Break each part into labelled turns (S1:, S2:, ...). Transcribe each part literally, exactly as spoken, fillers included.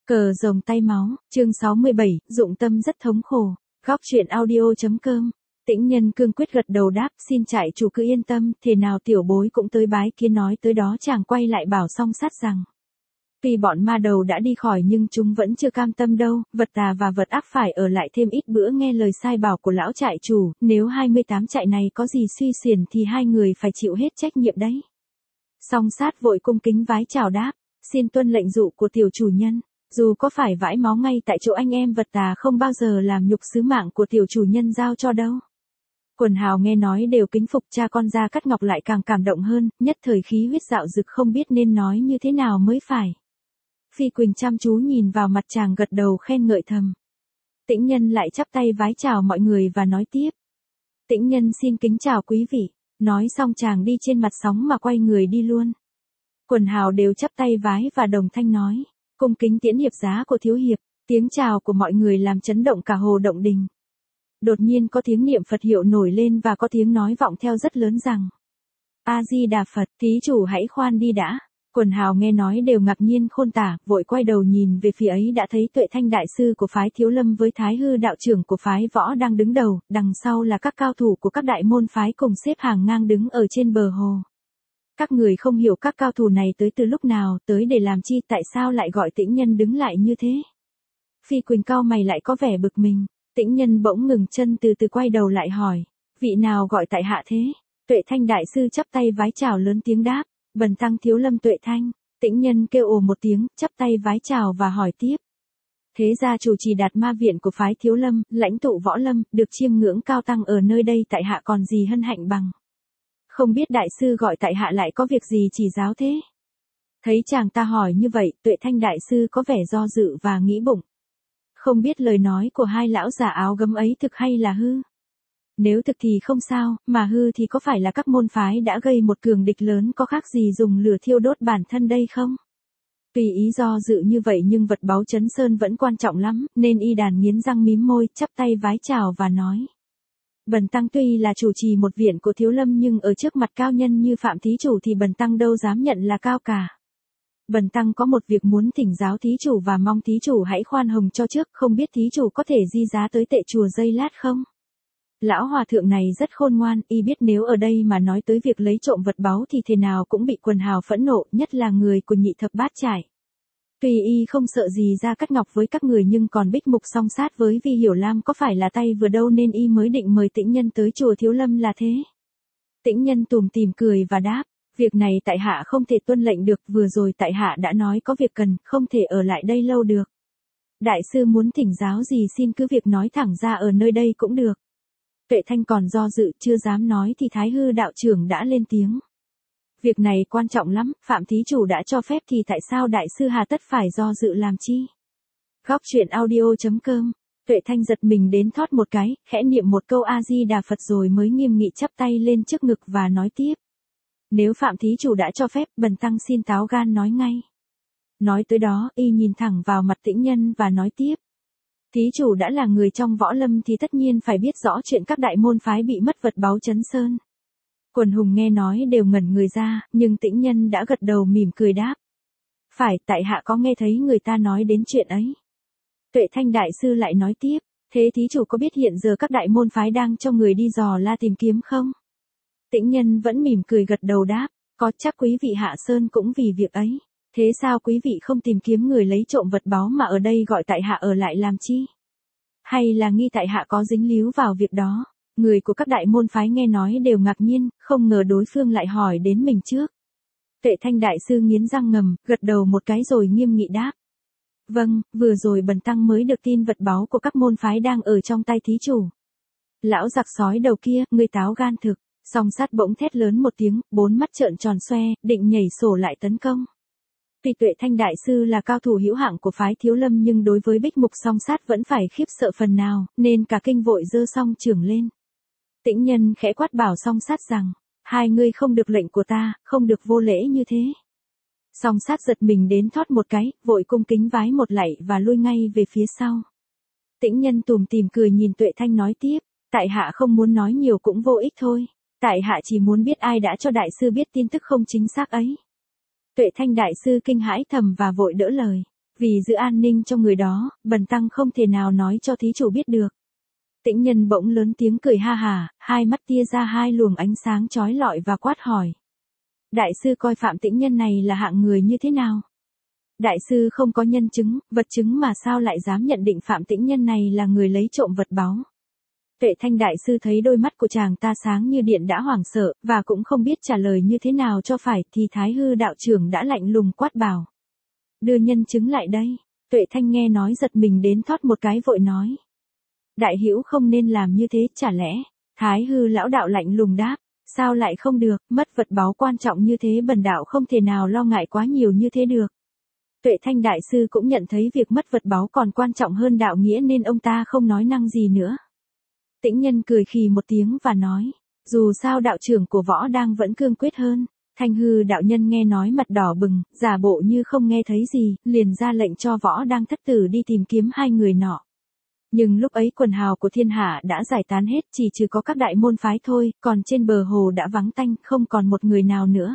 S1: Cờ rồng tay máu, chương sáu mươi bảy, dụng tâm rất thống khổ. Góc truyện audio.com. Tĩnh Nhân cương quyết gật đầu đáp, xin trại chủ cứ yên tâm, thế nào tiểu bối cũng tới bái kiến. Nói tới đó chàng quay lại bảo Song Sát rằng, tuy bọn ma đầu đã đi khỏi nhưng chúng vẫn chưa cam tâm đâu, vật tà và vật ác phải ở lại thêm ít bữa nghe lời sai bảo của lão trại chủ, nếu hai mươi tám trại này có gì suy xiển thì hai người phải chịu hết trách nhiệm đấy. Song Sát vội cung kính vái chào đáp, xin tuân lệnh dụ của tiểu chủ nhân. Dù có phải vãi máu ngay tại chỗ anh em vật tà không bao giờ làm nhục sứ mạng của tiểu chủ nhân giao cho đâu. Quần hào nghe nói đều kính phục, cha con Gia Cát Ngọc lại càng cảm động hơn, nhất thời khí huyết dạo dực không biết nên nói như thế nào mới phải. Phi Quỳnh chăm chú nhìn vào mặt chàng gật đầu khen ngợi thầm. Tĩnh Nhân lại chắp tay vái chào mọi người và nói tiếp. Tĩnh Nhân xin kính chào quý vị, nói xong chàng đi trên mặt sóng mà quay người đi luôn. Quần hào đều chắp tay vái và đồng thanh nói. Cung kính tiễn hiệp giá của thiếu hiệp, tiếng chào của mọi người làm chấn động cả hồ động đình. Đột nhiên có tiếng niệm Phật hiệu nổi lên và có tiếng nói vọng theo rất lớn rằng: A-di-đà Phật, thí chủ hãy khoan đi đã. Quần hào nghe nói đều ngạc nhiên khôn tả, vội quay đầu nhìn về phía ấy đã thấy Tuệ Thanh đại sư của phái Thiếu Lâm với Thái Hư đạo trưởng của phái Võ đang đứng đầu, đằng sau là các cao thủ của các đại môn phái cùng xếp hàng ngang đứng ở trên bờ hồ. Các người không hiểu các cao thủ này tới từ lúc nào, tới để làm chi, tại sao lại gọi Tĩnh Nhân đứng lại như thế. Phi Quỳnh cau mày lại có vẻ bực mình. Tĩnh Nhân bỗng ngừng chân từ từ quay đầu lại hỏi, vị nào gọi tại hạ thế? Tuệ Thanh đại sư chắp tay vái chào lớn tiếng đáp, bần tăng Thiếu Lâm Tuệ Thanh. Tĩnh Nhân kêu ồ một tiếng, chắp tay vái chào và hỏi tiếp. Thế gia chủ trì Đạt Ma viện của phái Thiếu Lâm, lãnh tụ võ lâm, được chiêm ngưỡng cao tăng ở nơi đây, tại hạ còn gì hân hạnh bằng. Không biết đại sư gọi tại hạ lại có việc gì chỉ giáo thế? Thấy chàng ta hỏi như vậy, Tuệ Thanh đại sư có vẻ do dự và nghĩ bụng. Không biết lời nói của hai lão già áo gấm ấy thực hay là hư? Nếu thực thì không sao, mà hư thì có phải là các môn phái đã gây một cường địch lớn có khác gì dùng lửa thiêu đốt bản thân đây không? Tùy ý do dự như vậy nhưng vật báu Trấn Sơn vẫn quan trọng lắm, nên y đàn nghiến răng mím môi, chắp tay vái chào và nói. Bần tăng tuy là chủ trì một viện của Thiếu Lâm nhưng ở trước mặt cao nhân như Phạm thí chủ thì bần tăng đâu dám nhận là cao cả. Bần tăng có một việc muốn thỉnh giáo thí chủ và mong thí chủ hãy khoan hồng cho trước, không biết thí chủ có thể di giá tới tệ chùa Dây Lát không? Lão hòa thượng này rất khôn ngoan, y biết nếu ở đây mà nói tới việc lấy trộm vật báu thì thế nào cũng bị quần hào phẫn nộ, nhất là người của Nhị Thập Bát Trải. Tuy y không sợ gì Gia Cát Ngọc với các người nhưng còn Bích Mục Song Sát với Vi Hiểu Lam có phải là tay vừa đâu nên y mới định mời Tĩnh Nhân tới chùa Thiếu Lâm là thế. Tĩnh Nhân tủm tỉm cười và đáp, việc này tại hạ không thể tuân lệnh được, vừa rồi tại hạ đã nói có việc cần, không thể ở lại đây lâu được. Đại sư muốn thỉnh giáo gì xin cứ việc nói thẳng ra ở nơi đây cũng được. Tuệ Thanh còn do dự chưa dám nói thì Thái Hư đạo trưởng đã lên tiếng. Việc này quan trọng lắm, Phạm thí chủ đã cho phép thì tại sao đại sư hà tất phải do dự làm chi? Góc truyện audio.com. Tuệ Thanh giật mình đến thót một cái, khẽ niệm một câu A-di-đà Phật rồi mới nghiêm nghị chắp tay lên trước ngực và nói tiếp. Nếu Phạm thí chủ đã cho phép, bần tăng xin táo gan nói ngay. Nói tới đó, y nhìn thẳng vào mặt Tĩnh Nhân và nói tiếp. Thí chủ đã là người trong võ lâm thì tất nhiên phải biết rõ chuyện các đại môn phái bị mất vật báu Trấn Sơn. Quần hùng nghe nói đều ngẩn người ra, nhưng Tĩnh Nhân đã gật đầu mỉm cười đáp. Phải, tại hạ có nghe thấy người ta nói đến chuyện ấy. Tuệ Thanh đại sư lại nói tiếp, thế thí chủ có biết hiện giờ các đại môn phái đang cho người đi dò la tìm kiếm không? Tĩnh Nhân vẫn mỉm cười gật đầu đáp, có chắc quý vị hạ sơn cũng vì việc ấy. Thế sao quý vị không tìm kiếm người lấy trộm vật báu mà ở đây gọi tại hạ ở lại làm chi? Hay là nghi tại hạ có dính líu vào việc đó? Người của các đại môn phái nghe nói đều ngạc nhiên, không ngờ đối phương lại hỏi đến mình trước. Tuệ Thanh đại sư nghiến răng ngầm, gật đầu một cái rồi nghiêm nghị đáp. Vâng, vừa rồi bần tăng mới được tin vật báu của các môn phái đang ở trong tay thí chủ. Lão giặc sói đầu kia, ngươi táo gan thực. Song Sát bỗng thét lớn một tiếng, bốn mắt trợn tròn xoe, định nhảy sổ lại tấn công. Tuy Tuệ Thanh đại sư là cao thủ hữu hạng của phái Thiếu Lâm nhưng đối với Bích Mục Song Sát vẫn phải khiếp sợ phần nào, nên cả kinh vội giơ song chưởng lên. Tĩnh Nhân khẽ quát bảo Song Sát rằng, hai ngươi không được lệnh của ta, không được vô lễ như thế. Song Sát giật mình đến thót một cái, vội cung kính vái một lạy và lui ngay về phía sau. Tĩnh Nhân tủm tỉm cười nhìn Tuệ Thanh nói tiếp, tại hạ không muốn nói nhiều cũng vô ích thôi, tại hạ chỉ muốn biết ai đã cho đại sư biết tin tức không chính xác ấy. Tuệ Thanh đại sư kinh hãi thầm và vội đỡ lời. Vì giữ an ninh cho người đó, bần tăng không thể nào nói cho thí chủ biết được. Tĩnh nhân bỗng lớn tiếng cười ha hà, hai mắt tia ra hai luồng ánh sáng chói lọi và quát hỏi. Đại sư coi Phạm Tĩnh Nhân này là hạng người như thế nào? Đại sư không có nhân chứng, vật chứng mà sao lại dám nhận định Phạm Tĩnh Nhân này là người lấy trộm vật báu? Tuệ Thanh đại sư thấy đôi mắt của chàng ta sáng như điện đã hoảng sợ, và cũng không biết trả lời như thế nào cho phải, thì Thái Hư đạo trưởng đã lạnh lùng quát bảo. Đưa nhân chứng lại đây. Tuệ Thanh nghe nói giật mình đến thoát một cái vội nói. Đại hữu không nên làm như thế, chả lẽ? Thái Hư lão đạo lạnh lùng đáp. Sao lại không được, mất vật báu quan trọng như thế bần đạo không thể nào lo ngại quá nhiều như thế được. Tuệ Thanh đại sư cũng nhận thấy việc mất vật báu còn quan trọng hơn đạo nghĩa nên ông ta không nói năng gì nữa. Tĩnh Nhân cười khì một tiếng và nói, dù sao đạo trưởng của võ đang vẫn cương quyết hơn. Thanh Hư đạo nhân nghe nói mặt đỏ bừng, giả bộ như không nghe thấy gì, liền ra lệnh cho võ đang thất tử đi tìm kiếm hai người nọ. Nhưng lúc ấy quần hào của thiên hạ đã giải tán hết, chỉ trừ có các đại môn phái thôi, còn trên bờ hồ đã vắng tanh, không còn một người nào nữa.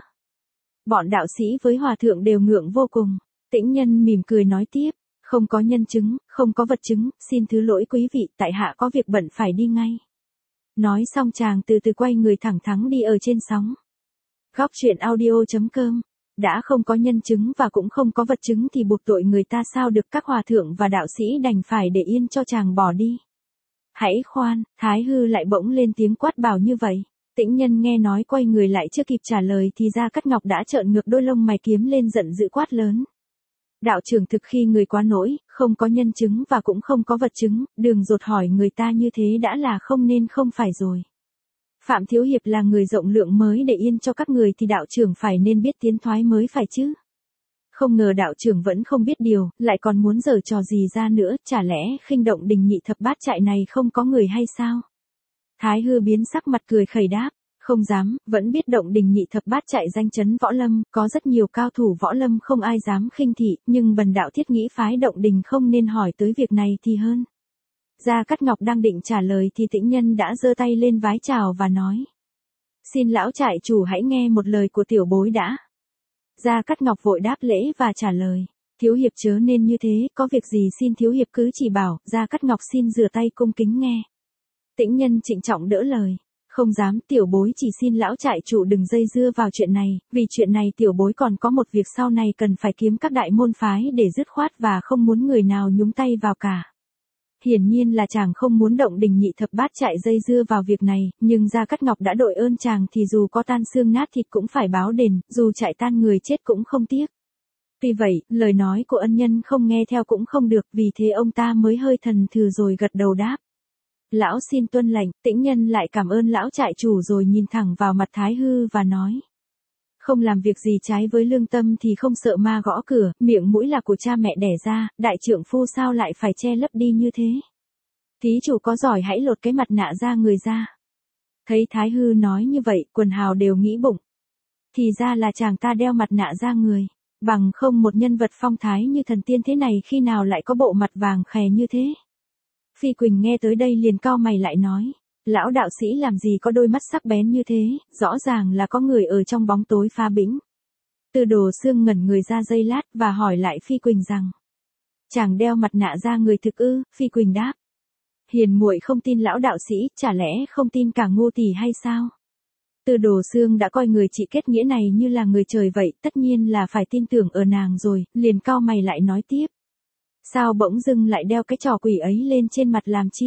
S1: Bọn đạo sĩ với hòa thượng đều ngượng vô cùng. Tĩnh Nhân mỉm cười nói tiếp, không có nhân chứng, không có vật chứng, xin thứ lỗi quý vị, tại hạ có việc bận phải đi ngay. Nói xong chàng từ từ quay người thẳng thắn đi ở trên sóng. Góc truyện audio chấm com. Đã không có nhân chứng và cũng không có vật chứng thì buộc tội người ta sao được, các hòa thượng và đạo sĩ đành phải để yên cho chàng bỏ đi. Hãy khoan, Thái Hư lại bỗng lên tiếng quát bảo như vậy. Tĩnh Nhân nghe nói quay người lại chưa kịp trả lời thì Gia Cát Ngọc đã trợn ngược đôi lông mày kiếm lên giận dữ quát lớn. Đạo trưởng thực khi người quá nỗi, không có nhân chứng và cũng không có vật chứng, đường dột hỏi người ta như thế đã là không nên không phải rồi. Phạm Thiếu Hiệp là người rộng lượng mới để yên cho các người thì đạo trưởng phải nên biết tiến thoái mới phải chứ. Không ngờ đạo trưởng vẫn không biết điều, lại còn muốn giở trò gì ra nữa, chả lẽ khinh động đình nhị thập bát trại này không có người hay sao? Thái Hư biến sắc mặt cười khẩy đáp, không dám, vẫn biết động đình nhị thập bát trại danh chấn võ lâm, có rất nhiều cao thủ võ lâm không ai dám khinh thị, nhưng bần đạo thiết nghĩ phái động đình không nên hỏi tới việc này thì hơn. Gia Cát Ngọc đang định trả lời thì Tĩnh Nhân đã giơ tay lên vái chào và nói. Xin lão trại chủ hãy nghe một lời của tiểu bối đã. Gia Cát Ngọc vội đáp lễ và trả lời. Thiếu hiệp chớ nên như thế, có việc gì xin thiếu hiệp cứ chỉ bảo. Gia Cát Ngọc xin rửa tay cung kính nghe. Tĩnh Nhân trịnh trọng đỡ lời. Không dám, tiểu bối chỉ xin lão trại chủ đừng dây dưa vào chuyện này, vì chuyện này tiểu bối còn có một việc sau này cần phải kiếm các đại môn phái để dứt khoát và không muốn người nào nhúng tay vào cả. Hiển nhiên là chàng không muốn động đình nhị thập bát trại dây dưa vào việc này, nhưng Gia Cát Ngọc đã đội ơn chàng thì dù có tan xương nát thịt cũng phải báo đền, dù chạy tan người chết cũng không tiếc. Tuy vậy, lời nói của ân nhân không nghe theo cũng không được, vì thế ông ta mới hơi thần thừ rồi gật đầu đáp. Lão xin tuân lệnh. Tĩnh Nhân lại cảm ơn lão trại chủ rồi nhìn thẳng vào mặt Thái Hư và nói. Không làm việc gì trái với lương tâm thì không sợ ma gõ cửa, miệng mũi là của cha mẹ đẻ ra, đại trượng phu sao lại phải che lấp đi như thế. Thí chủ có giỏi hãy lột cái mặt nạ ra người ra. Thấy Thái Hư nói như vậy, quần hào đều nghĩ bụng. Thì ra là chàng ta đeo mặt nạ ra người, bằng không một nhân vật phong thái như thần tiên thế này khi nào lại có bộ mặt vàng khè như thế. Phi Quỳnh nghe tới đây liền cau mày lại nói. Lão đạo sĩ làm gì có đôi mắt sắc bén như thế, rõ ràng là có người ở trong bóng tối phá bĩnh. Từ Đồ Xương ngẩn người ra giây lát và hỏi lại Phi Quỳnh rằng. Chàng đeo mặt nạ ra người thực ư? Phi Quỳnh đáp. Hiền muội không tin lão đạo sĩ, chả lẽ không tin cả Ngô tỷ hay sao? Từ Đồ Xương đã coi người chị kết nghĩa này như là người trời vậy, tất nhiên là phải tin tưởng ở nàng rồi, liền cau mày lại nói tiếp. Sao bỗng dưng lại đeo cái trò quỷ ấy lên trên mặt làm chi?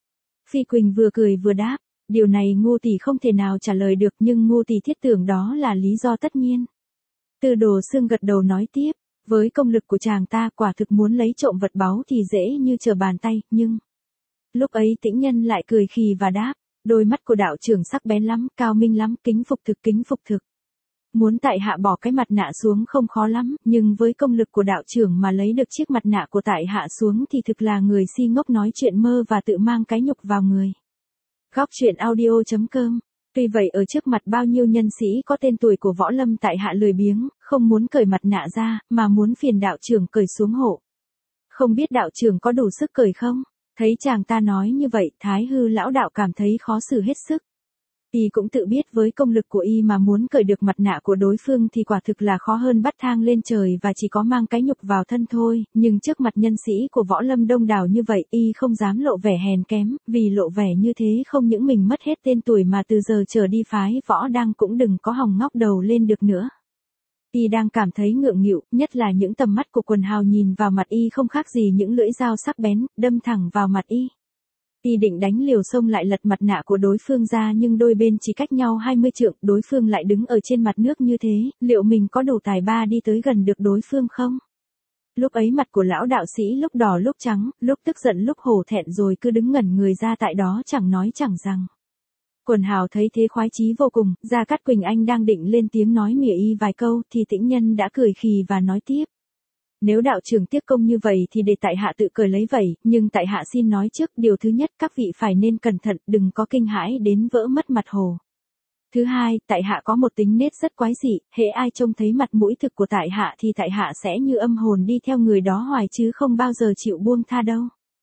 S1: Phi Quỳnh vừa cười vừa đáp, điều này Ngô tỷ không thể nào trả lời được nhưng Ngô tỷ thiết tưởng đó là lý do tất nhiên. Từ Đồ Xương gật đầu nói tiếp, với công lực của chàng ta quả thực muốn lấy trộm vật báu thì dễ như trở bàn tay, nhưng... Lúc ấy Tĩnh Nhân lại cười khì và đáp, đôi mắt của đạo trưởng sắc bén lắm, cao minh lắm, kính phục thực kính phục thực. Muốn tại hạ bỏ cái mặt nạ xuống không khó lắm, nhưng với công lực của đạo trưởng mà lấy được chiếc mặt nạ của tại hạ xuống thì thực là người si ngốc nói chuyện mơ và tự mang cái nhục vào người. Góc truyện audio chấm com. Tuy vậy ở trước mặt bao nhiêu nhân sĩ có tên tuổi của võ lâm tại hạ lười biếng, không muốn cởi mặt nạ ra, mà muốn phiền đạo trưởng cởi xuống hộ. Không biết đạo trưởng có đủ sức cởi không? Thấy chàng ta nói như vậy, Thái Hư lão đạo cảm thấy khó xử hết sức. Y cũng tự biết với công lực của Y mà muốn cởi được mặt nạ của đối phương thì quả thực là khó hơn bắt thang lên trời và chỉ có mang cái nhục vào thân thôi, nhưng trước mặt nhân sĩ của võ lâm đông đảo như vậy Y không dám lộ vẻ hèn kém, vì lộ vẻ như thế không những mình mất hết tên tuổi mà từ giờ trở đi phái võ đang cũng đừng có hòng ngóc đầu lên được nữa. Y đang cảm thấy ngượng nghịu, nhất là những tầm mắt của quần hào nhìn vào mặt Y không khác gì những lưỡi dao sắc bén, đâm thẳng vào mặt Y. Y định đánh liều xông lại lật mặt nạ của đối phương ra nhưng đôi bên chỉ cách nhau hai mươi trượng, đối phương lại đứng ở trên mặt nước như thế, liệu mình có đủ tài ba đi tới gần được đối phương không? Lúc ấy mặt của lão đạo sĩ lúc đỏ lúc trắng, lúc tức giận lúc hổ thẹn rồi cứ đứng ngẩn người ra tại đó chẳng nói chẳng rằng. Quần hào thấy thế khoái chí vô cùng, Gia Cát Quỳnh Anh đang định lên tiếng nói mỉa Y vài câu thì Tĩnh Nhân đã cười khì và nói tiếp. Nếu đạo trưởng tiếc công như vậy thì để tại hạ tự cởi lấy vậy, nhưng tại hạ xin nói trước, điều thứ nhất các vị phải nên cẩn thận, đừng có kinh hãi đến vỡ mất mặt hồ. Thứ hai, tại hạ có một tính nết rất quái dị, hễ ai trông thấy mặt mũi thực của tại hạ thì tại hạ sẽ như âm hồn đi theo người đó hoài chứ không bao giờ chịu buông tha đâu.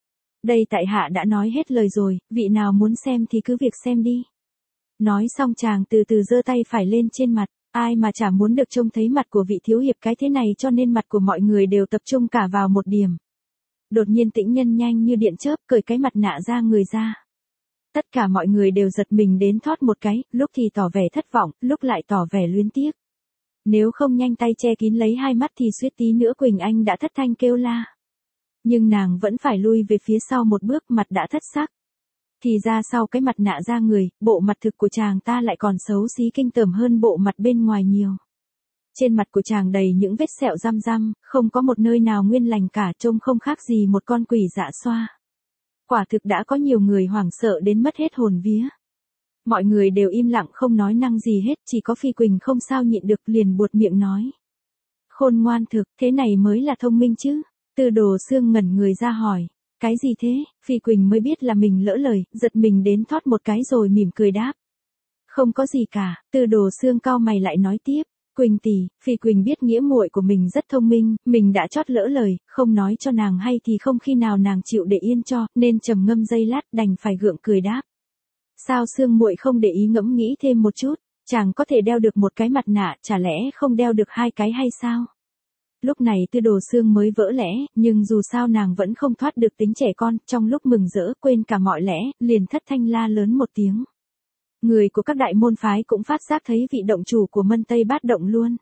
S1: Đây tại hạ đã nói hết lời rồi, vị nào muốn xem thì cứ việc xem đi. Nói xong chàng từ từ giơ tay phải lên trên mặt. Ai mà chả muốn được trông thấy mặt của vị thiếu hiệp cái thế này cho nên mặt của mọi người đều tập trung cả vào một điểm. Đột nhiên Tĩnh Nhân nhanh như điện chớp cởi cái mặt nạ ra người ra. Tất cả mọi người đều giật mình đến thót một cái, lúc thì tỏ vẻ thất vọng, lúc lại tỏ vẻ luyến tiếc. Nếu không nhanh tay che kín lấy hai mắt thì suýt tí nữa Quỳnh Anh đã thất thanh kêu la. Nhưng nàng vẫn phải lui về phía sau một bước, mặt đã thất sắc. Thì ra sau cái mặt nạ ra người, bộ mặt thực của chàng ta lại còn xấu xí kinh tởm hơn bộ mặt bên ngoài nhiều. Trên mặt của chàng đầy những vết sẹo răm răm, không có một nơi nào nguyên lành cả, trông không khác gì một con quỷ dạ xoa. Quả thực đã có nhiều người hoảng sợ đến mất hết hồn vía. Mọi người đều im lặng không nói năng gì hết, chỉ có Phi Quỳnh không sao nhịn được liền buột miệng nói. Khôn ngoan thực, thế này mới là thông minh chứ. Tư Đồ Xương ngẩn người ra hỏi. Cái gì thế? Phi Quỳnh mới biết là mình lỡ lời, giật mình đến thót một cái rồi mỉm cười đáp. Không có gì cả. Tư Đồ Xương cau mày lại nói tiếp. Quỳnh tỷ, Phi Quỳnh biết nghĩa muội của mình rất thông minh, mình đã chót lỡ lời, không nói cho nàng hay thì không khi nào nàng chịu để yên cho, nên trầm ngâm giây lát đành phải gượng cười đáp. Sao Xương muội không để ý ngẫm nghĩ thêm một chút, chàng có thể đeo được một cái mặt nạ, chả lẽ không đeo được hai cái hay sao? Lúc này Tư Đồ Xương mới vỡ lẽ, nhưng dù sao nàng vẫn không thoát được tính trẻ con, trong lúc mừng rỡ quên cả mọi lẽ, liền thất thanh la lớn một tiếng. Người của các đại môn phái cũng phát giác thấy vị động chủ của Mân Tây Bát động luôn.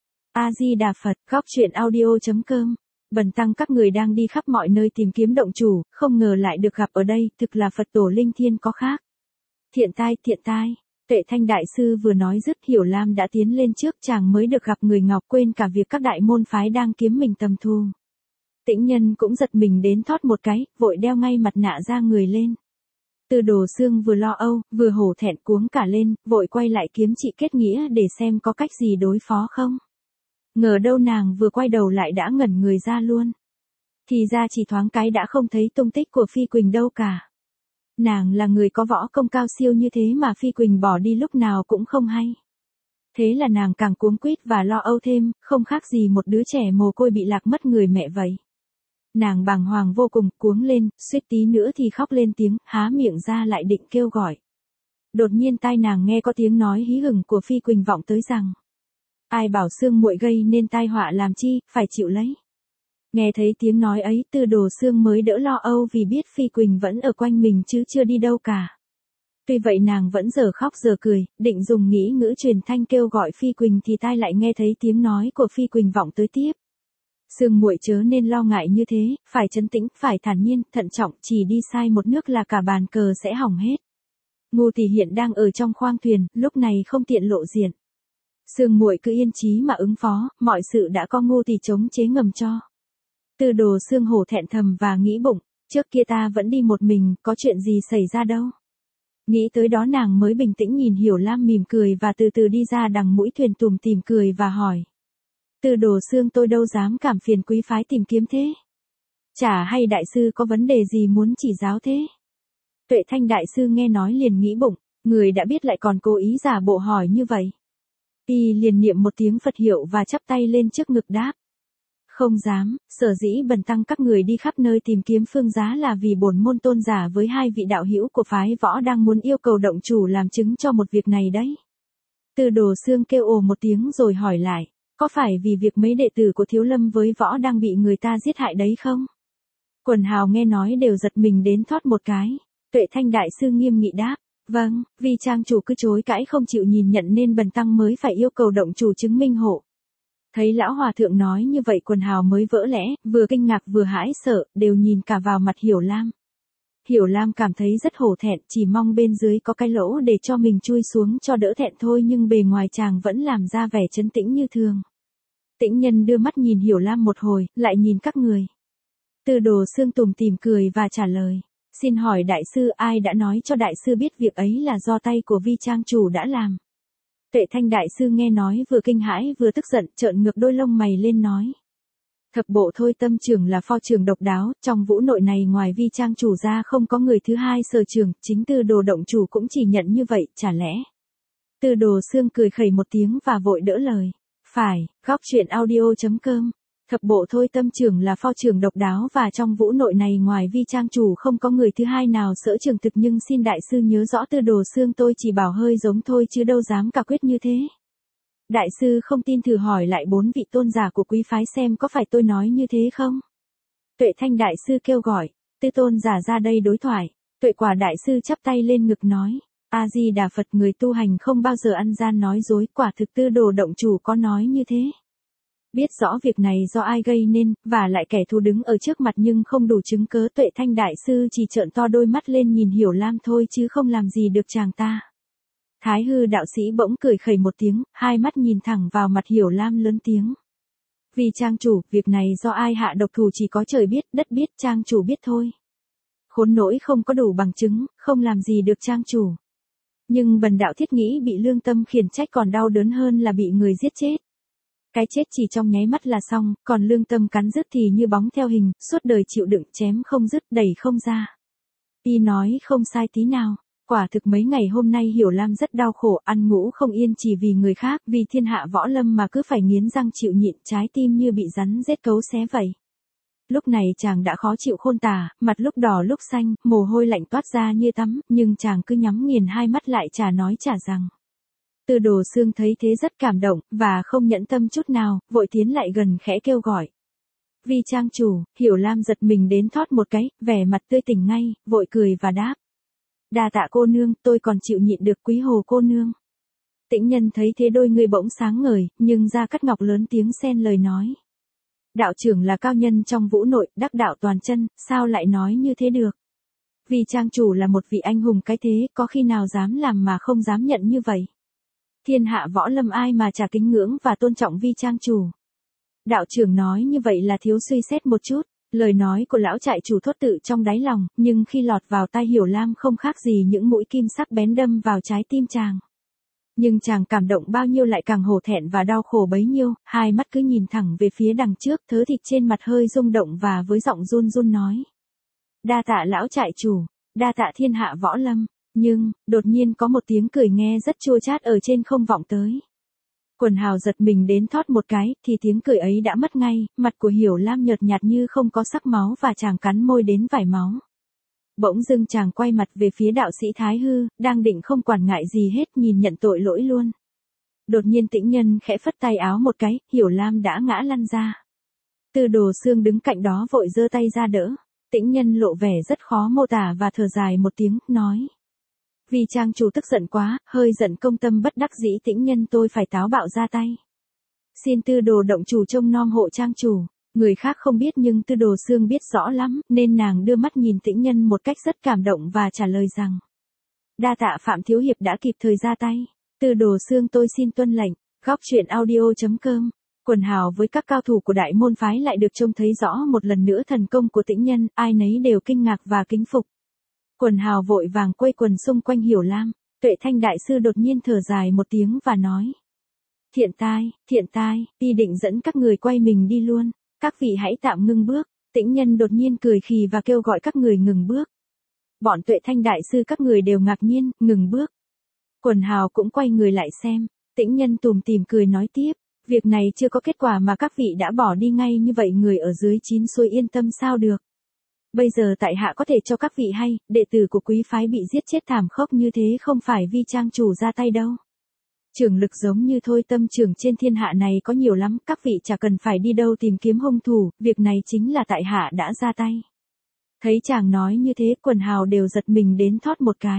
S1: A Di Đà Phật, góc truyện audio chấm com. Bần tăng các người đang đi khắp mọi nơi tìm kiếm động chủ, không ngờ lại được gặp ở đây, thực là Phật tổ linh thiêng có khác. Thiện tai, thiện tai. Tệ Thanh đại sư vừa nói dứt, Hiểu Lam đã tiến lên trước, chàng mới được gặp người ngọc, quên cả việc các đại môn phái đang kiếm mình tầm thu. Tĩnh Nhân cũng giật mình đến thót một cái, vội đeo ngay mặt nạ ra người lên. Tư Đồ Xương vừa lo âu, vừa hổ thẹn cuống cả lên, vội quay lại kiếm chị kết nghĩa để xem có cách gì đối phó không. Ngờ đâu nàng vừa quay đầu lại đã ngẩn người ra luôn. Thì ra chỉ thoáng cái đã không thấy tung tích của Phi Quỳnh đâu cả. Nàng là người có võ công cao siêu như thế mà Phi Quỳnh bỏ đi lúc nào cũng không hay. Thế là nàng càng cuống quýt và lo âu thêm, không khác gì một đứa trẻ mồ côi bị lạc mất người mẹ vậy. Nàng bàng hoàng vô cùng, cuống lên, suýt tí nữa thì khóc lên tiếng, há miệng ra lại định kêu gọi. Đột nhiên tai nàng nghe có tiếng nói hí hửng của Phi Quỳnh vọng tới rằng. Ai bảo Xương muội gây nên tai họa làm chi, phải chịu lấy. Nghe thấy tiếng nói ấy, Tư Đồ Xương mới đỡ lo âu vì biết Phi Quỳnh vẫn ở quanh mình chứ chưa đi đâu cả. Tuy vậy nàng vẫn giờ khóc giờ cười, định dùng nghĩ ngữ truyền thanh kêu gọi Phi Quỳnh thì tai lại nghe thấy tiếng nói của Phi Quỳnh vọng tới tiếp. Xương muội chớ nên lo ngại như thế, phải trấn tĩnh, phải thản nhiên, thận trọng, chỉ đi sai một nước là cả bàn cờ sẽ hỏng hết. Ngô tỷ hiện đang ở trong khoang thuyền, lúc này không tiện lộ diện. Xương muội cứ yên chí mà ứng phó, mọi sự đã có Ngô tỷ chống chế ngầm cho. Tư Đồ Xương hổ thẹn thầm và nghĩ bụng, trước kia ta vẫn đi một mình, có chuyện gì xảy ra đâu. Nghĩ tới đó nàng mới bình tĩnh nhìn Hiểu Lam mỉm cười và từ từ đi ra đằng mũi thuyền tùm tìm cười và hỏi. Tư Đồ Xương tôi đâu dám cảm phiền quý phái tìm kiếm thế. Chả hay đại sư có vấn đề gì muốn chỉ giáo thế. Tuệ Thanh đại sư nghe nói liền nghĩ bụng, người đã biết lại còn cố ý giả bộ hỏi như vậy. Y liền niệm một tiếng Phật hiệu và chắp tay lên trước ngực đáp. Không dám, sở dĩ bần tăng các người đi khắp nơi tìm kiếm phương giá là vì bổn môn tôn giả với hai vị đạo hữu của phái võ đang muốn yêu cầu động chủ làm chứng cho một việc này đấy. Tư Đồ Xương kêu ồ một tiếng rồi hỏi lại, có phải vì việc mấy đệ tử của Thiếu Lâm với võ đang bị người ta giết hại đấy không? Quần hào nghe nói đều giật mình đến thoát một cái. Tuệ Thanh Đại Sư nghiêm nghị đáp, vâng, vì trang chủ cứ chối cãi không chịu nhìn nhận nên bần tăng mới phải yêu cầu động chủ chứng minh hộ. Thấy lão hòa thượng nói như vậy quần hào mới vỡ lẽ, vừa kinh ngạc vừa hãi sợ, đều nhìn cả vào mặt Hiểu Lam. Hiểu Lam cảm thấy rất hổ thẹn, chỉ mong bên dưới có cái lỗ để cho mình chui xuống cho đỡ thẹn thôi, nhưng bề ngoài chàng vẫn làm ra vẻ trấn tĩnh như thường. Tĩnh Nhân đưa mắt nhìn Hiểu Lam một hồi, lại nhìn các người. Tư Đồ Xương tủm tỉm cười và trả lời, xin hỏi đại sư ai đã nói cho đại sư biết việc ấy là do tay của Vi trang chủ đã làm? Tuệ Thanh Đại Sư nghe nói vừa kinh hãi vừa tức giận, trợn ngược đôi lông mày lên nói. Thập bộ Thôi Tâm trưởng là pho trưởng độc đáo, trong vũ nội này ngoài Vi trang chủ ra không có người thứ hai sở trường, chính Tư Đồ động chủ cũng chỉ nhận như vậy, chả lẽ? Tư Đồ Xương cười khẩy một tiếng và vội đỡ lời. Phải, góc truyện audio chấm com. Thập bộ Thôi Tâm trưởng là pho trưởng độc đáo và trong vũ nội này ngoài Vi trang chủ không có người thứ hai nào sở trường thực, nhưng xin đại sư nhớ rõ Tư Đồ Xương tôi chỉ bảo hơi giống thôi chứ đâu dám cả quyết như thế. Đại sư không tin thử hỏi lại bốn vị tôn giả của quý phái xem có phải tôi nói như thế không? Tuệ Thanh Đại Sư kêu gọi, Tư tôn giả ra đây đối thoại. Tuệ Quả Đại Sư chắp tay lên ngực nói, A Di Đà Phật, người tu hành không bao giờ ăn gian nói dối, quả thực Tư Đồ động chủ có nói như thế. Biết rõ việc này do ai gây nên, và lại kẻ thù đứng ở trước mặt nhưng không đủ chứng cớ. Tuệ Thanh Đại Sư chỉ trợn to đôi mắt lên nhìn Hiểu Lam thôi chứ không làm gì được chàng ta. Thái Hư đạo sĩ bỗng cười khẩy một tiếng, hai mắt nhìn thẳng vào mặt Hiểu Lam lớn tiếng. Vì trang chủ, việc này do ai hạ độc thủ chỉ có trời biết, đất biết, trang chủ biết thôi. Khốn nỗi không có đủ bằng chứng, không làm gì được trang chủ. Nhưng bần đạo thiết nghĩ bị lương tâm khiển trách còn đau đớn hơn là bị người giết chết. Cái chết chỉ trong nháy mắt là xong, còn lương tâm cắn rứt thì như bóng theo hình, suốt đời chịu đựng, chém không dứt, đẩy không ra. Y nói không sai tí nào. Quả thực mấy ngày hôm nay Hiểu Lam rất đau khổ, ăn ngủ không yên chỉ vì người khác, vì thiên hạ võ lâm mà cứ phải nghiến răng chịu nhịn, trái tim như bị rắn rết cấu xé vậy. Lúc này chàng đã khó chịu khôn tả, mặt lúc đỏ lúc xanh, mồ hôi lạnh toát ra như tắm, nhưng chàng cứ nhắm nghiền hai mắt lại chả nói chả rằng. Tư Đồ Xương thấy thế rất cảm động, và không nhẫn tâm chút nào, vội tiến lại gần khẽ kêu gọi. Vi trang chủ, Hiểu Lam giật mình đến thoát một cái, vẻ mặt tươi tỉnh ngay, vội cười và đáp. Đa tạ cô nương, tôi còn chịu nhịn được Quý Hồ cô nương. Tĩnh Nhân thấy thế đôi người bỗng sáng ngời, nhưng Gia Cát Ngọc lớn tiếng xen lời nói. Đạo trưởng là cao nhân trong vũ nội, đắc đạo toàn chân, sao lại nói như thế được? Vì trang chủ là một vị anh hùng cái thế, có khi nào dám làm mà không dám nhận như vậy? Thiên hạ võ lâm ai mà chả kính ngưỡng và tôn trọng Vi trang chủ. Đạo trưởng nói như vậy là thiếu suy xét một chút. Lời nói của lão trại chủ thốt tự trong đáy lòng, nhưng khi lọt vào tai Hiểu Lam không khác gì những mũi kim sắc bén đâm vào trái tim chàng. Nhưng chàng cảm động bao nhiêu lại càng hổ thẹn và đau khổ bấy nhiêu, hai mắt cứ nhìn thẳng về phía đằng trước, thớ thịt trên mặt hơi rung động và với giọng run run nói. Đa tạ lão trại chủ, đa tạ thiên hạ võ lâm, nhưng, đột nhiên có một tiếng cười nghe rất chua chát ở trên không vọng tới. Quần hào giật mình đến thoát một cái, thì tiếng cười ấy đã mất ngay, mặt của Hiểu Lam nhợt nhạt như không có sắc máu và chàng cắn môi đến vải máu. Bỗng dưng chàng quay mặt về phía đạo sĩ Thái Hư, đang định không quản ngại gì hết nhìn nhận tội lỗi luôn. Đột nhiên Tĩnh Nhân khẽ phất tay áo một cái, Hiểu Lam đã ngã lăn ra. Tư Đồ Xương đứng cạnh đó vội giơ tay ra đỡ. Tĩnh Nhân lộ vẻ rất khó mô tả và thở dài một tiếng, nói. Vì trang chủ tức giận quá, hơi giận công tâm bất đắc dĩ Tĩnh Nhân tôi phải táo bạo ra tay. Xin Tư Đồ động chủ trông nom hộ trang chủ. Người khác không biết nhưng Tư Đồ Xương biết rõ lắm, nên nàng đưa mắt nhìn Tĩnh Nhân một cách rất cảm động và trả lời rằng. Đa tạ Phạm Thiếu Hiệp đã kịp thời ra tay. Tư Đồ Xương tôi xin tuân lệnh. Góc truyện audio chấm com. Quần hào với các cao thủ của đại môn phái lại được trông thấy rõ một lần nữa thần công của Tĩnh Nhân, ai nấy đều kinh ngạc và kính phục. Quần hào vội vàng quây quần xung quanh Hiểu Lam. Tuệ Thanh Đại Sư đột nhiên thở dài một tiếng và nói. Thiện tai, thiện tai, y định dẫn các người quay mình đi luôn. Các vị hãy tạm ngưng bước. Tĩnh Nhân đột nhiên cười khì và kêu gọi các người ngừng bước. Bọn Tuệ Thanh Đại Sư các người đều ngạc nhiên, ngừng bước. Quần hào cũng quay người lại xem. Tĩnh Nhân tủm tỉm cười nói tiếp. Việc này chưa có kết quả mà các vị đã bỏ đi ngay như vậy, người ở dưới chín suối yên tâm sao được. Bây giờ tại hạ có thể cho các vị hay, đệ tử của quý phái bị giết chết thảm khốc như thế không phải vi trang chủ ra tay đâu. Trưởng lực giống như thôi tâm trưởng trên thiên hạ này có nhiều lắm, các vị chả cần phải đi đâu tìm kiếm hung thủ, việc này chính là tại hạ đã ra tay. Thấy chàng nói như thế, quần hào đều giật mình đến thót một cái.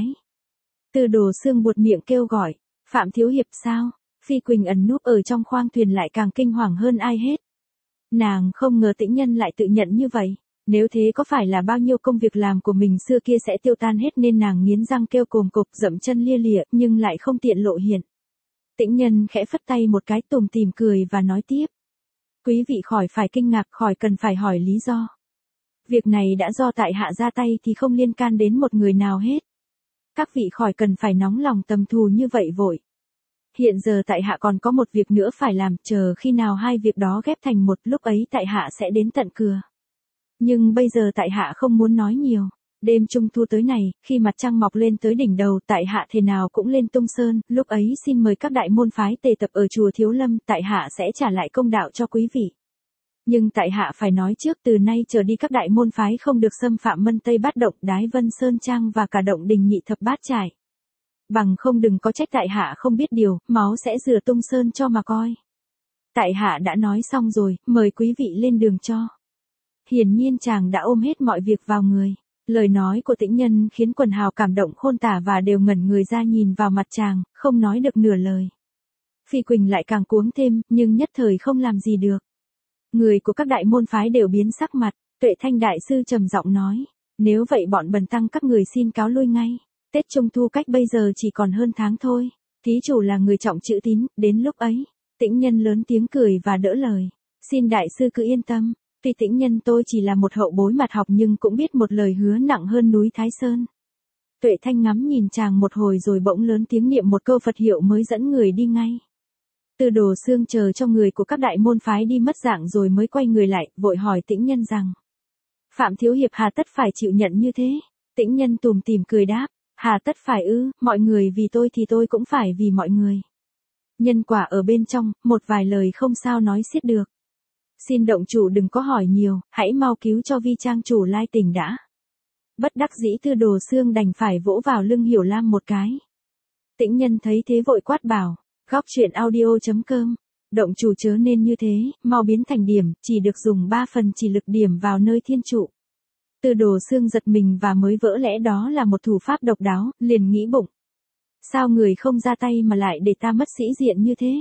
S1: Tư Đồ Xương buột miệng kêu gọi, Phạm Thiếu Hiệp sao? Phi Quỳnh ẩn núp ở trong khoang thuyền lại càng kinh hoàng hơn ai hết. Nàng không ngờ Tĩnh Nhân lại tự nhận như vậy. Nếu thế có phải là bao nhiêu công việc làm của mình xưa kia sẽ tiêu tan hết, nên nàng nghiến răng kêu cồm cộp dậm chân lia lịa nhưng lại không tiện lộ hiện. Tĩnh Nhân khẽ phất tay một cái tủm tỉm cười và nói tiếp. Quý vị khỏi phải kinh ngạc, khỏi cần phải hỏi lý do. Việc này đã do tại hạ ra tay thì không liên can đến một người nào hết. Các vị khỏi cần phải nóng lòng tầm thù như vậy vội. Hiện giờ tại hạ còn có một việc nữa phải làm, chờ khi nào hai việc đó ghép thành một, lúc ấy tại hạ sẽ đến tận cửa. Nhưng bây giờ tại hạ không muốn nói nhiều. Đêm trung thu tới này, khi mặt trăng mọc lên tới đỉnh đầu, tại hạ thế nào cũng lên Tung Sơn, lúc ấy xin mời các đại môn phái tề tập ở chùa Thiếu Lâm, tại hạ sẽ trả lại công đạo cho quý vị. Nhưng tại hạ phải nói trước, từ nay trở đi các đại môn phái không được xâm phạm Mân Tây Bát Động, Đái Vân Sơn Trang và cả động Đình Nhị Thập Bát Trải. Bằng không đừng có trách tại hạ không biết điều, máu sẽ rửa Tung Sơn cho mà coi. Tại hạ đã nói xong rồi, mời quý vị lên đường cho. Hiển nhiên chàng đã ôm hết mọi việc vào người. Lời nói của Tĩnh Nhân khiến quần hào cảm động khôn tả và đều ngẩn người ra nhìn vào mặt chàng, không nói được nửa lời. Phi Quỳnh lại càng cuống thêm, nhưng nhất thời không làm gì được. Người của các đại môn phái đều biến sắc mặt, Tuệ Thanh đại sư trầm giọng nói, nếu vậy bọn bần tăng các người xin cáo lui ngay. Tết Trung Thu cách bây giờ chỉ còn hơn tháng thôi. Thí chủ là người trọng chữ tín, đến lúc ấy. Tĩnh Nhân lớn tiếng cười và đỡ lời. Xin đại sư cứ yên tâm. Tuy Tĩnh Nhân tôi chỉ là một hậu bối mặt học nhưng cũng biết một lời hứa nặng hơn núi Thái Sơn. Tuệ Thanh ngắm nhìn chàng một hồi rồi bỗng lớn tiếng niệm một câu Phật hiệu mới dẫn người đi ngay. Tư Đồ Xương chờ cho người của các đại môn phái đi mất dạng rồi mới quay người lại, vội hỏi Tĩnh Nhân rằng. Phạm Thiếu Hiệp hà tất phải chịu nhận như thế? Tĩnh Nhân tủm tỉm cười đáp. Hà tất phải ư, mọi người vì tôi thì tôi cũng phải vì mọi người. Nhân quả ở bên trong, một vài lời không sao nói xiết được. Xin động chủ đừng có hỏi nhiều, hãy mau cứu cho vi trang chủ lai tỉnh đã. Bất đắc dĩ Tư Đồ Xương đành phải vỗ vào lưng Hiểu Lam một cái. Tĩnh Nhân thấy thế vội quát bảo, góc truyện audio chấm com, động chủ chớ nên như thế, mau biến thành điểm, chỉ được dùng ba phần chỉ lực điểm vào nơi thiên trụ. Tư Đồ Xương giật mình và mới vỡ lẽ đó là một thủ pháp độc đáo, liền nghĩ bụng. Sao người không ra tay mà lại để ta mất sĩ diện như thế?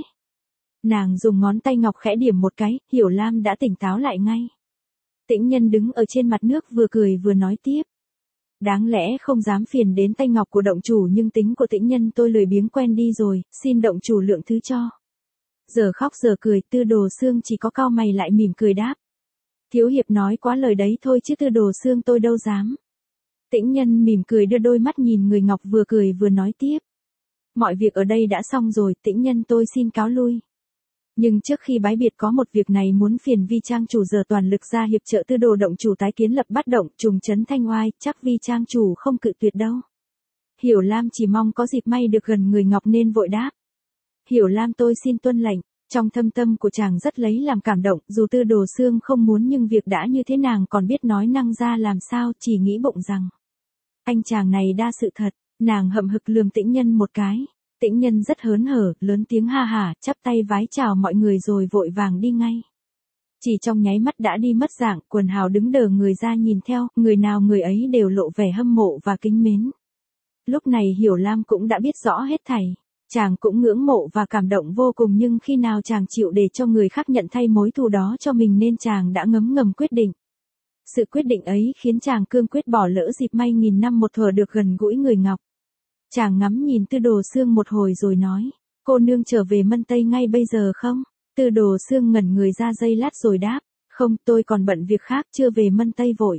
S1: Nàng dùng ngón tay ngọc khẽ điểm một cái, Hiểu Lam đã tỉnh táo lại ngay. Tĩnh Nhân đứng ở trên mặt nước vừa cười vừa nói tiếp. Đáng lẽ không dám phiền đến tay ngọc của động chủ nhưng tính của Tĩnh Nhân tôi lười biếng quen đi rồi, xin động chủ lượng thứ cho. Giờ khóc giờ cười, Tư Đồ Xương chỉ có cau mày lại mỉm cười đáp. Thiếu hiệp nói quá lời đấy thôi chứ Tư Đồ Xương tôi đâu dám. Tĩnh Nhân mỉm cười đưa đôi mắt nhìn người ngọc vừa cười vừa nói tiếp. Mọi việc ở đây đã xong rồi, Tĩnh Nhân tôi xin cáo lui. Nhưng trước khi bái biệt có một việc này muốn phiền vi trang chủ giờ toàn lực ra hiệp trợ Tư Đồ động chủ tái kiến lập Bát Động, trùng trấn Thanh Oai, chắc vi trang chủ không cự tuyệt đâu. Hiểu Lam chỉ mong có dịp may được gần người ngọc nên vội đáp. Hiểu Lam tôi xin tuân lệnh. Trong thâm tâm của chàng rất lấy làm cảm động, dù Tư Đồ Xương không muốn nhưng việc đã như thế nàng còn biết nói năng ra làm sao, chỉ nghĩ bụng rằng. Anh chàng này đa sự thật, nàng hậm hực lườm Tĩnh Nhân một cái. Tĩnh Nhân rất hớn hở, lớn tiếng ha hả, chắp tay vái chào mọi người rồi vội vàng đi ngay. Chỉ trong nháy mắt đã đi mất dạng, quần hào đứng đờ người ra nhìn theo, người nào người ấy đều lộ vẻ hâm mộ và kính mến. Lúc này Hiểu Lam cũng đã biết rõ hết thảy. Chàng cũng ngưỡng mộ và cảm động vô cùng nhưng khi nào chàng chịu để cho người khác nhận thay mối thù đó cho mình nên chàng đã ngấm ngầm quyết định. Sự quyết định ấy khiến chàng cương quyết bỏ lỡ dịp may nghìn năm một thuở được gần gũi người ngọc. Chàng ngắm nhìn Tư Đồ Xương một hồi rồi nói, cô nương trở về Mân Tây ngay bây giờ không? Tư Đồ Xương ngẩn người ra giây lát rồi đáp, không tôi còn bận việc khác chưa về Mân Tây vội.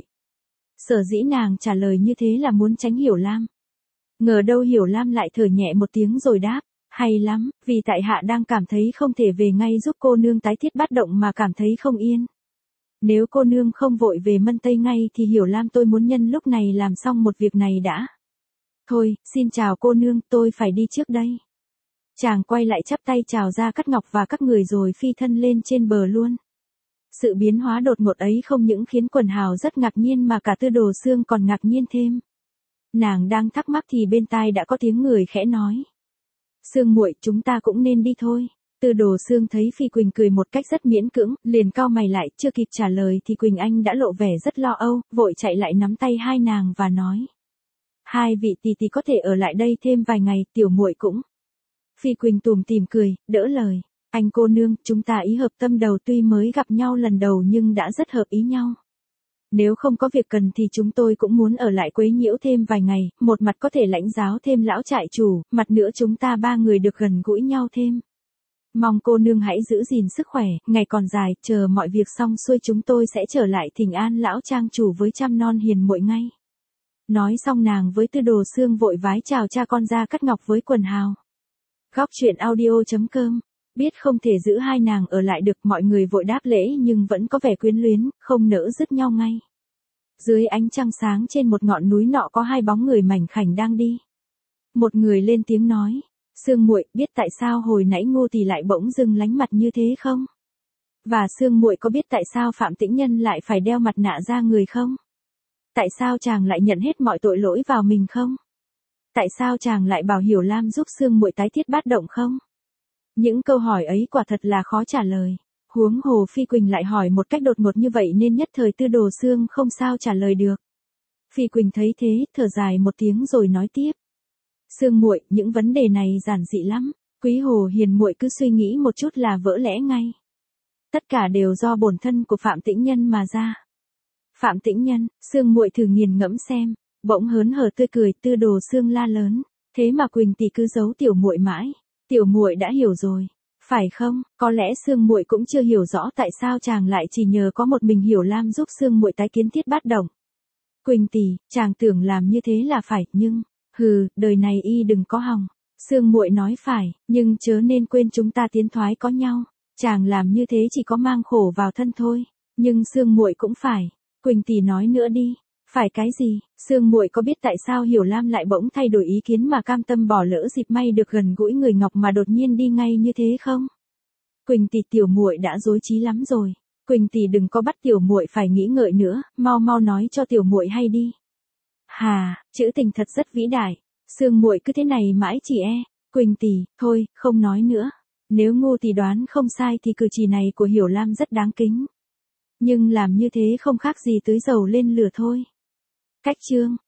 S1: Sở dĩ nàng trả lời như thế là muốn tránh Hiểu Lam. Ngờ đâu Hiểu Lam lại thở nhẹ một tiếng rồi đáp, hay lắm, vì tại hạ đang cảm thấy không thể về ngay giúp cô nương tái thiết Bát Động mà cảm thấy không yên. Nếu cô nương không vội về Mân Tây ngay thì Hiểu Lam tôi muốn nhân lúc này làm xong một việc này đã. Thôi, xin chào cô nương, tôi phải đi trước đây. Chàng quay lại chắp tay chào Gia Cát Ngọc và các người rồi phi thân lên trên bờ luôn. Sự biến hóa đột ngột ấy không những khiến quần hào rất ngạc nhiên mà cả Tư Đồ Xương còn ngạc nhiên thêm. Nàng đang thắc mắc thì bên tai đã có tiếng người khẽ nói. Xương muội, chúng ta cũng nên đi thôi. Tư Đồ Xương thấy Phi Quỳnh cười một cách rất miễn cưỡng, liền cau mày lại, chưa kịp trả lời thì Quỳnh Anh đã lộ vẻ rất lo âu, vội chạy lại nắm tay hai nàng và nói. Hai vị tỷ tỷ có thể ở lại đây thêm vài ngày, tiểu muội cũng. Phi Quỳnh tủm tỉm cười, đỡ lời. Anh cô nương, chúng ta ý hợp tâm đầu, tuy mới gặp nhau lần đầu nhưng đã rất hợp ý nhau. Nếu không có việc cần thì chúng tôi cũng muốn ở lại quấy nhiễu thêm vài ngày, một mặt có thể lãnh giáo thêm lão trại chủ, mặt nữa chúng ta ba người được gần gũi nhau thêm. Mong cô nương hãy giữ gìn sức khỏe, ngày còn dài, chờ mọi việc xong xuôi chúng tôi sẽ trở lại thỉnh an lão trang chủ với trăm non hiền muội ngay. Nói xong nàng với Tư Đồ Xương vội vái chào cha con Gia Cát Ngọc với quần hào. Góc truyện audio chấm com. Biết không thể giữ hai nàng ở lại được, mọi người vội đáp lễ nhưng vẫn có vẻ quyến luyến, không nỡ dứt nhau ngay. Dưới ánh trăng sáng trên một ngọn núi nọ có hai bóng người mảnh khảnh đang đi. Một người lên tiếng nói, Sương muội, biết tại sao hồi nãy Ngô Tỷ lại bỗng dưng lánh mặt như thế không? Và Sương muội có biết tại sao Phạm Tĩnh Nhân lại phải đeo mặt nạ ra người không? Tại sao chàng lại nhận hết mọi tội lỗi vào mình không? Tại sao chàng lại bảo Hiểu Lam giúp Sương muội tái thiết bát động không? Những câu hỏi ấy quả thật là khó trả lời. Huống hồ Phi Quỳnh lại hỏi một cách đột ngột như vậy nên nhất thời Tư Đồ Xương không sao trả lời được. Phi Quỳnh thấy thế, thở dài một tiếng rồi nói tiếp. Sương muội, những vấn đề này giản dị lắm, Quý Hồ hiền muội cứ suy nghĩ một chút là vỡ lẽ ngay. Tất cả đều do bổn thân của Phạm Tĩnh Nhân mà ra. Phạm Tĩnh Nhân, Sương muội thử nghiền ngẫm xem. Bỗng hớn hở tươi cười, Tư Đồ Xương la lớn, thế mà Quỳnh tỷ cứ giấu tiểu muội mãi. Tiểu muội đã hiểu rồi, phải không? Có lẽ Sương muội cũng chưa hiểu rõ tại sao chàng lại chỉ nhờ có một mình Hiểu Lam giúp Sương muội tái kiến thiết bát động. Quỳnh tỷ, chàng tưởng làm như thế là phải, nhưng hừ, đời này y đừng có hòng. Sương muội nói phải, nhưng chớ nên quên chúng ta tiến thoái có nhau. Chàng làm như thế chỉ có mang khổ vào thân thôi, nhưng Sương muội cũng phải. Quỳnh tỷ nói nữa đi. Phải cái gì? Sương muội có biết tại sao Hiểu Lam lại bỗng thay đổi ý kiến mà cam tâm bỏ lỡ dịp may được gần gũi người Ngọc mà đột nhiên đi ngay như thế không? Quỳnh tỷ, tiểu muội đã rối trí lắm rồi. Quỳnh tỷ đừng có bắt tiểu muội phải nghĩ ngợi nữa, mau mau nói cho tiểu muội hay đi. Hà, chữ tình thật rất vĩ đại. Sương muội cứ thế này mãi chỉ e. Quỳnh tỷ, thôi, không nói nữa. Nếu Ngô tỷ đoán không sai thì cử chỉ này của Hiểu Lam rất đáng kính. Nhưng làm như thế không khác gì tưới dầu lên lửa thôi. Cách chương